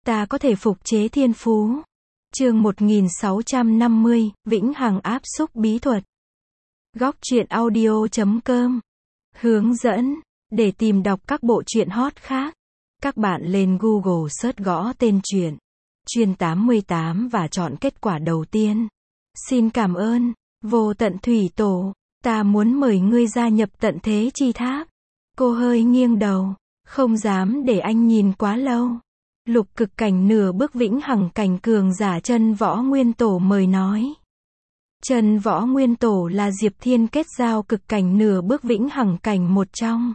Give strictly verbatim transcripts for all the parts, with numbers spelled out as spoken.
Ta có thể phục chế thiên phú. Chương một nghìn sáu trăm năm mươi, Vĩnh Hằng áp xúc bí thuật. Góc truyện audio chấm com. Hướng dẫn. Để tìm đọc các bộ truyện hot khác, các bạn lên Google search gõ tên truyện Chuyên tám mươi tám và chọn kết quả đầu tiên. Xin cảm ơn. Vô tận thủy tổ, ta muốn mời ngươi gia nhập tận thế chi tháp. Cô hơi nghiêng đầu, không dám để anh nhìn quá lâu. Lục cực cảnh nửa bước vĩnh hằng cảnh cường giả Chân Võ Nguyên Tổ mời nói. Chân Võ Nguyên Tổ là Diệp Thiên kết giao cực cảnh nửa bước vĩnh hằng cảnh một trong.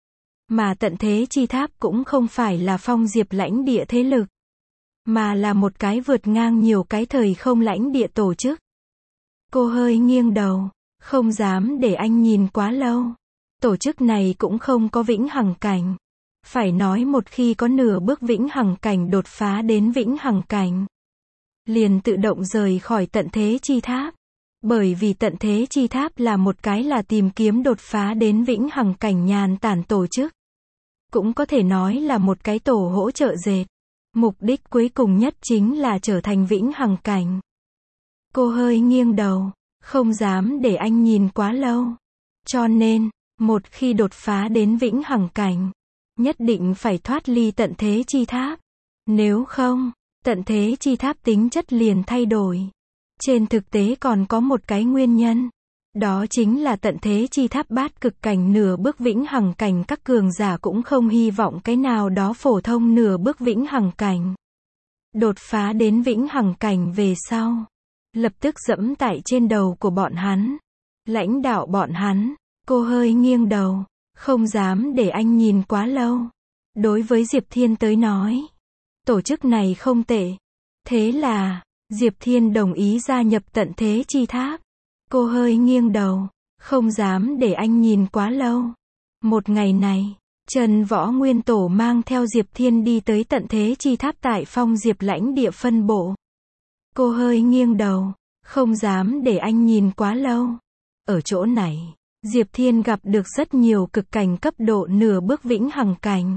Mà tận thế chi tháp cũng không phải là phong diệp lãnh địa thế lực, mà là một cái vượt ngang nhiều cái thời không lãnh địa tổ chức. Cô hơi nghiêng đầu, không dám để anh nhìn quá lâu. Tổ chức này cũng không có vĩnh hằng cảnh. Phải nói một khi có nửa bước vĩnh hằng cảnh đột phá đến vĩnh hằng cảnh, liền tự động rời khỏi tận thế chi tháp. Bởi vì tận thế chi tháp là một cái là tìm kiếm đột phá đến vĩnh hằng cảnh nhàn tản tổ chức. Cũng có thể nói là một cái tổ hỗ trợ dệt. Mục đích cuối cùng nhất chính là trở thành vĩnh hằng cảnh. Cô hơi nghiêng đầu, không dám để anh nhìn quá lâu. Cho nên, một khi đột phá đến vĩnh hằng cảnh, nhất định phải thoát ly tận thế chi tháp. Nếu không, tận thế chi tháp tính chất liền thay đổi. Trên thực tế còn có một cái nguyên nhân. Đó chính là tận thế chi tháp bát cực cảnh nửa bước vĩnh hằng cảnh các cường giả cũng không hy vọng cái nào đó phổ thông nửa bước vĩnh hằng cảnh đột phá đến vĩnh hằng cảnh về sau, lập tức dẫm tại trên đầu của bọn hắn, lãnh đạo bọn hắn. Cô hơi nghiêng đầu, không dám để anh nhìn quá lâu. Đối với Diệp Thiên tới nói, tổ chức này không tệ. Thế là, Diệp Thiên đồng ý gia nhập tận thế chi tháp. Cô hơi nghiêng đầu, không dám để anh nhìn quá lâu. Một ngày này, Chân Võ Nguyên Tổ mang theo Diệp Thiên đi tới tận thế chi tháp tại phong diệp lãnh địa phân bộ. Cô hơi nghiêng đầu, không dám để anh nhìn quá lâu. Ở chỗ này, Diệp Thiên gặp được rất nhiều cực cảnh cấp độ nửa bước vĩnh hằng cảnh.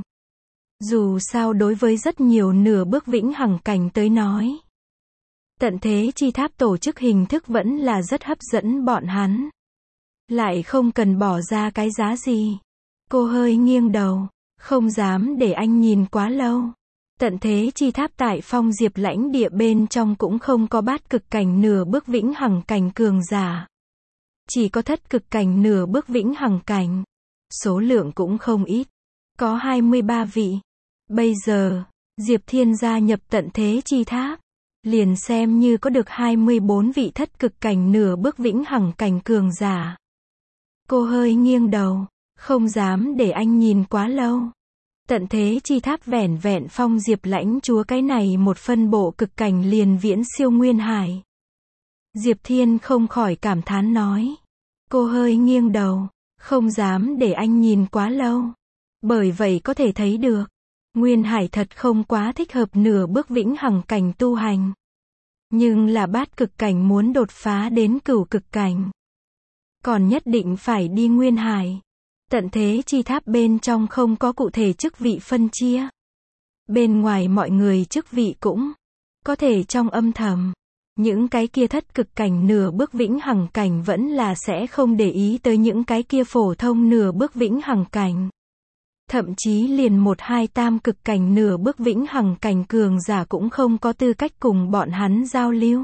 Dù sao đối với rất nhiều nửa bước vĩnh hằng cảnh tới nói, tận thế chi tháp tổ chức hình thức vẫn là rất hấp dẫn bọn hắn. Lại không cần bỏ ra cái giá gì. Cô hơi nghiêng đầu, không dám để anh nhìn quá lâu. Tận thế chi tháp tại phong diệp lãnh địa bên trong cũng không có bát cực cảnh nửa bước vĩnh hằng cảnh cường giả. Chỉ có thất cực cảnh nửa bước vĩnh hằng cảnh. Số lượng cũng không ít. Có hai mươi ba vị. Bây giờ, Diệp Thiên gia nhập tận thế chi tháp, liền xem như có được hai mươi bốn vị thất cực cảnh nửa bước vĩnh hằng cảnh cường giả. Cô hơi nghiêng đầu, không dám để anh nhìn quá lâu. Tận thế chi tháp vẻn vẹn phong diệp lãnh chúa cái này một phân bộ cực cảnh liền viễn siêu Nguyên Hải. Diệp Thiên không khỏi cảm thán nói. Cô hơi nghiêng đầu, không dám để anh nhìn quá lâu. Bởi vậy có thể thấy được, Nguyên Hải thật không quá thích hợp nửa bước vĩnh hằng cảnh tu hành. Nhưng là bát cực cảnh muốn đột phá đến cửu cực cảnh, còn nhất định phải đi Nguyên Hải. Tận thế chi tháp bên trong không có cụ thể chức vị phân chia. Bên ngoài mọi người chức vị cũng có thể trong âm thầm. Những cái kia thất cực cảnh nửa bước vĩnh hằng cảnh vẫn là sẽ không để ý tới những cái kia phổ thông nửa bước vĩnh hằng cảnh. Thậm chí liền một hai tam cực cảnh nửa bước vĩnh hằng cảnh cường giả cũng không có tư cách cùng bọn hắn giao lưu.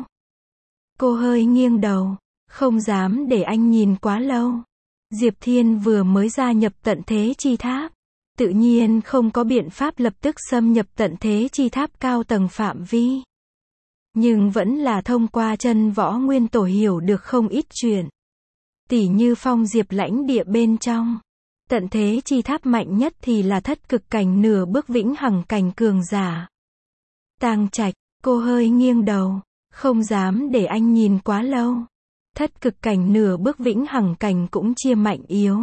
Cô hơi nghiêng đầu, không dám để anh nhìn quá lâu. Diệp Thiên vừa mới gia nhập tận thế chi tháp, tự nhiên không có biện pháp lập tức xâm nhập tận thế chi tháp cao tầng phạm vi. Nhưng vẫn là thông qua Chân Võ Nguyên Tổ hiểu được không ít chuyện. Tỉ như phong diệp lãnh địa bên trong, tận thế chi tháp mạnh nhất thì là thất cực cảnh nửa bước vĩnh hằng cảnh cường giả. Tang Trạch, cô hơi nghiêng đầu, không dám để anh nhìn quá lâu. Thất cực cảnh nửa bước vĩnh hằng cảnh cũng chia mạnh yếu.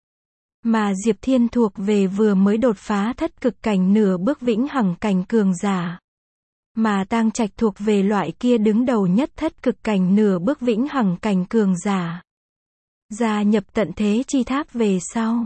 Mà Diệp Thiên thuộc về vừa mới đột phá thất cực cảnh nửa bước vĩnh hằng cảnh cường giả. Mà Tang Trạch thuộc về loại kia đứng đầu nhất thất cực cảnh nửa bước vĩnh hằng cảnh cường giả. Gia nhập tận thế chi tháp về sau,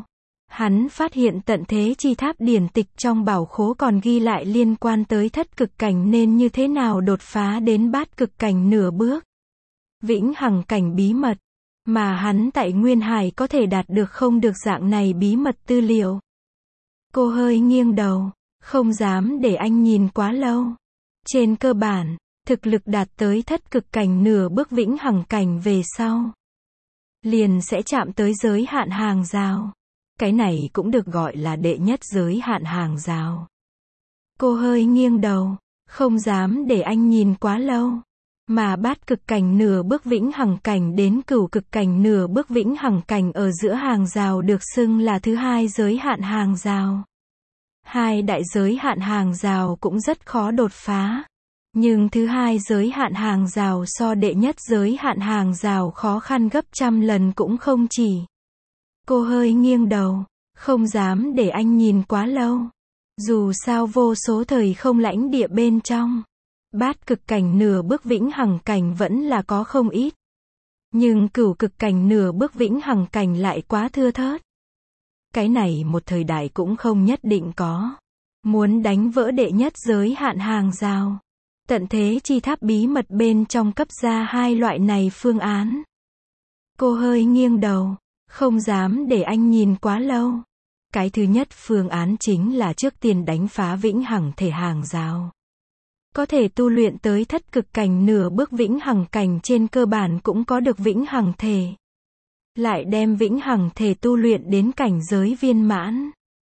Hắn phát hiện tận thế chi tháp điển tịch trong bảo khố còn ghi lại liên quan tới thất cực cảnh nên như thế nào đột phá đến bát cực cảnh nửa bước. Vĩnh hằng cảnh bí mật, mà hắn tại Nguyên Hải có thể đạt được không được dạng này bí mật tư liệu. Cô hơi nghiêng đầu, không dám để anh nhìn quá lâu. Trên cơ bản, thực lực đạt tới thất cực cảnh nửa bước vĩnh hằng cảnh về sau, liền sẽ chạm tới giới hạn hàng rào. Cái này cũng được gọi là đệ nhất giới hạn hàng rào. Cô hơi nghiêng đầu, không dám để anh nhìn quá lâu. Mà bát cực cảnh nửa bước vĩnh hằng cảnh đến cửu cực cảnh nửa bước vĩnh hằng cảnh ở giữa hàng rào được xưng là thứ hai giới hạn hàng rào. Hai đại giới hạn hàng rào cũng rất khó đột phá. Nhưng thứ hai giới hạn hàng rào so đệ nhất giới hạn hàng rào khó khăn gấp trăm lần cũng không chỉ. Cô hơi nghiêng đầu, không dám để anh nhìn quá lâu. Dù sao vô số thời không lãnh địa bên trong, bát cực cảnh nửa bước vĩnh hằng cảnh vẫn là có không ít. Nhưng cửu cực cảnh nửa bước vĩnh hằng cảnh lại quá thưa thớt. Cái này một thời đại cũng không nhất định có. Muốn đánh vỡ đệ nhất giới hạn hàng rào, tận thế chi tháp bí mật bên trong cấp ra hai loại này phương án. Cô hơi nghiêng đầu, không dám để anh nhìn quá lâu. Cái thứ nhất phương án chính là trước tiên đánh phá vĩnh hằng thể hàng rào. Có thể tu luyện tới thất cực cảnh nửa bước vĩnh hằng cảnh trên cơ bản cũng có được vĩnh hằng thể. Lại đem vĩnh hằng thể tu luyện đến cảnh giới viên mãn.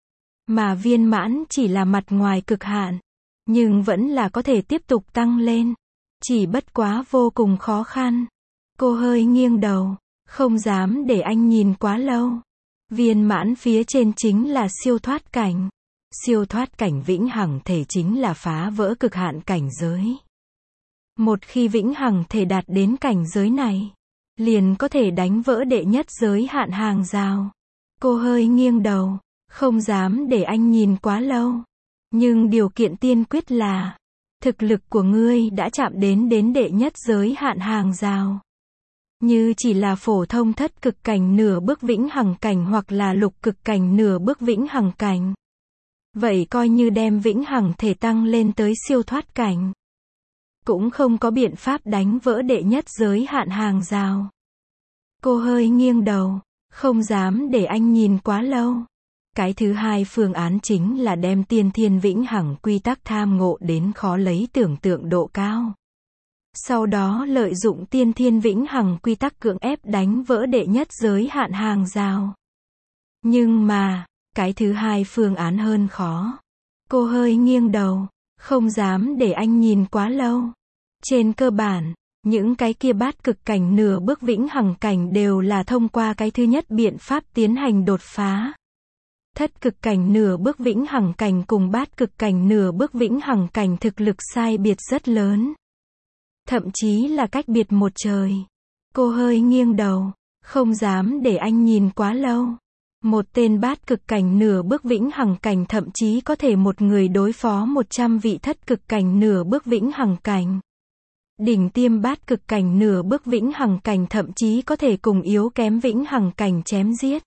Mà viên mãn chỉ là mặt ngoài cực hạn, nhưng vẫn là có thể tiếp tục tăng lên. Chỉ bất quá vô cùng khó khăn. Cô hơi nghiêng đầu, không dám để anh nhìn quá lâu. Viên mãn phía trên chính là siêu thoát cảnh. Siêu thoát cảnh vĩnh hằng thể chính là phá vỡ cực hạn cảnh giới. Một khi vĩnh hằng thể đạt đến cảnh giới này, liền có thể đánh vỡ đệ nhất giới hạn hàng rào. Cô hơi nghiêng đầu, không dám để anh nhìn quá lâu. Nhưng điều kiện tiên quyết là, thực lực của ngươi đã chạm đến đến đệ nhất giới hạn hàng rào. Như chỉ là phổ thông thất cực cảnh nửa bước vĩnh hằng cảnh hoặc là lục cực cảnh nửa bước vĩnh hằng cảnh. Vậy coi như đem vĩnh hằng thể tăng lên tới siêu thoát cảnh, cũng không có biện pháp đánh vỡ đệ nhất giới hạn hàng rào. Cô hơi nghiêng đầu, không dám để anh nhìn quá lâu. Cái thứ hai phương án chính là đem tiên thiên vĩnh hằng quy tắc tham ngộ đến khó lấy tưởng tượng độ cao. Sau đó lợi dụng tiên thiên vĩnh hằng quy tắc cưỡng ép đánh vỡ đệ nhất giới hạn hàng rào. Nhưng mà, cái thứ hai phương án hơn khó. Cô hơi nghiêng đầu, không dám để anh nhìn quá lâu. Trên cơ bản, những cái kia bát cực cảnh nửa bước vĩnh hằng cảnh đều là thông qua cái thứ nhất biện pháp tiến hành đột phá. Thất cực cảnh nửa bước vĩnh hằng cảnh cùng bát cực cảnh nửa bước vĩnh hằng cảnh thực lực sai biệt rất lớn. Thậm chí là cách biệt một trời. Cô hơi nghiêng đầu, không dám để anh nhìn quá lâu. Một tên bát cực cảnh nửa bước vĩnh hằng cảnh thậm chí có thể một người đối phó một trăm vị thất cực cảnh nửa bước vĩnh hằng cảnh. Đỉnh tiêm bát cực cảnh nửa bước vĩnh hằng cảnh thậm chí có thể cùng yếu kém vĩnh hằng cảnh chém giết.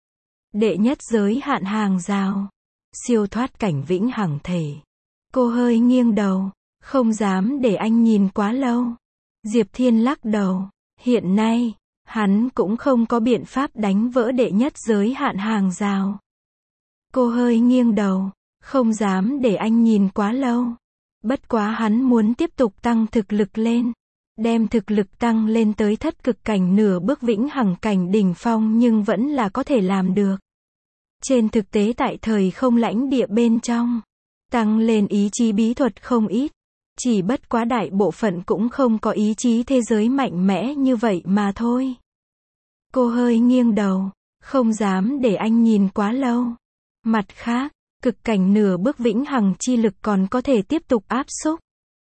Đệ nhất giới hạn hàng rào, siêu thoát cảnh vĩnh hằng thể. Cô hơi nghiêng đầu, không dám để anh nhìn quá lâu. Diệp Thiên lắc đầu, hiện nay, hắn cũng không có biện pháp đánh vỡ đệ nhất giới hạn hàng rào. Cô hơi nghiêng đầu, không dám để anh nhìn quá lâu. Bất quá hắn muốn tiếp tục tăng thực lực lên. Đem thực lực tăng lên tới thất cực cảnh nửa bước vĩnh hằng cảnh đỉnh phong nhưng vẫn là có thể làm được. Trên thực tế tại thời không lãnh địa bên trong, tăng lên ý chí bí thuật không ít. Chỉ bất quá đại bộ phận cũng không có ý chí thế giới mạnh mẽ như vậy mà thôi. Cô hơi nghiêng đầu, không dám để anh nhìn quá lâu. Mặt khác, cực cảnh nửa bước vĩnh hằng chi lực còn có thể tiếp tục áp xúc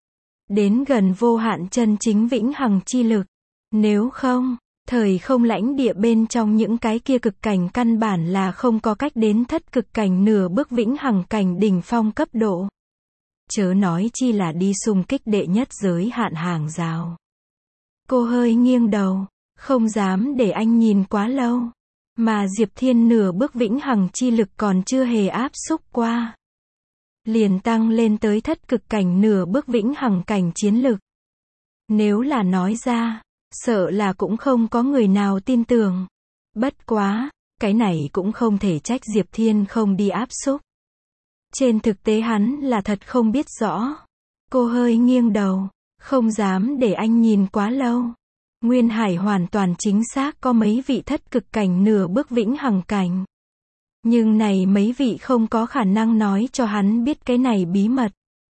đến gần vô hạn chân chính vĩnh hằng chi lực. Nếu không, thời không lãnh địa bên trong những cái kia cực cảnh căn bản là không có cách đến thất cực cảnh nửa bước vĩnh hằng cảnh đỉnh phong cấp độ. Chớ nói chi là đi xung kích đệ nhất giới hạn hàng rào. Cô hơi nghiêng đầu, không dám để anh nhìn quá lâu. Mà Diệp Thiên nửa bước vĩnh hằng chi lực còn chưa hề áp xúc qua. Liền tăng lên tới thất cực cảnh nửa bước vĩnh hằng cảnh chiến lực. Nếu là nói ra, sợ là cũng không có người nào tin tưởng. Bất quá, cái này cũng không thể trách Diệp Thiên không đi áp xúc. Trên thực tế hắn là thật không biết rõ. Cô hơi nghiêng đầu, không dám để anh nhìn quá lâu. Nguyên Hải hoàn toàn chính xác có mấy vị thất cực cảnh nửa bước vĩnh hằng cảnh. Nhưng này mấy vị không có khả năng nói cho hắn biết cái này bí mật.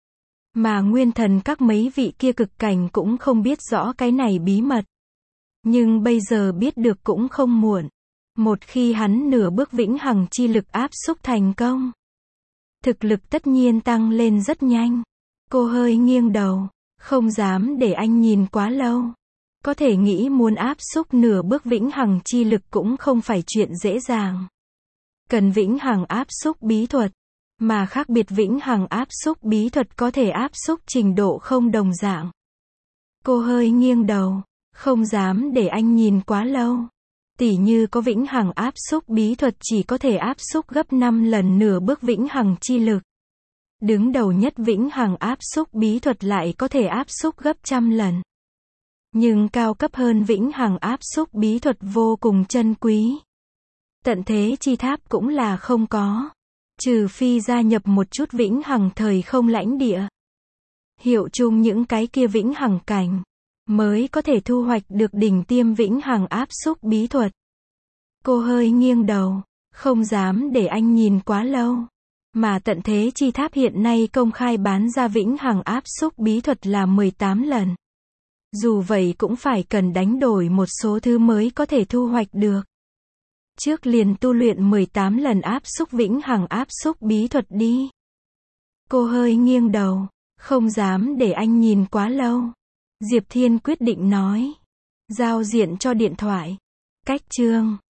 Mà nguyên thần các mấy vị kia cực cảnh cũng không biết rõ cái này bí mật. Nhưng bây giờ biết được cũng không muộn. Một khi hắn nửa bước vĩnh hằng chi lực áp xúc thành công, thực lực tất nhiên tăng lên rất nhanh. Cô hơi nghiêng đầu, không dám để anh nhìn quá lâu. Có thể nghĩ muốn áp xúc nửa bước vĩnh hằng chi lực cũng không phải chuyện dễ dàng. Cần vĩnh hằng áp xúc bí thuật. Mà khác biệt vĩnh hằng áp xúc bí thuật có thể áp xúc trình độ không đồng dạng. Cô hơi nghiêng đầu, không dám để anh nhìn quá lâu. Tỉ như có vĩnh hằng áp xúc bí thuật chỉ có thể áp xúc gấp năm lần nửa bước vĩnh hằng chi lực. Đứng đầu nhất vĩnh hằng áp xúc bí thuật lại có thể áp xúc gấp trăm lần. Nhưng cao cấp hơn vĩnh hằng áp xúc bí thuật vô cùng chân quý. Tận thế chi tháp cũng là không có. Trừ phi gia nhập một chút vĩnh hằng thời không lãnh địa. Hiệu chung những cái kia vĩnh hằng cảnh. Mới có thể thu hoạch được đỉnh tiêm vĩnh hằng áp xúc bí thuật. Cô hơi nghiêng đầu, không dám để anh nhìn quá lâu. Mà tận thế chi tháp hiện nay công khai bán ra vĩnh hằng áp xúc bí thuật là mười tám lần. Dù vậy cũng phải cần đánh đổi một số thứ mới có thể thu hoạch được. Trước liền tu luyện mười tám lần áp xúc vĩnh hằng áp xúc bí thuật đi. Cô hơi nghiêng đầu, không dám để anh nhìn quá lâu. Diệp Thiên quyết định nói. Giao diện cho điện thoại. Cách chương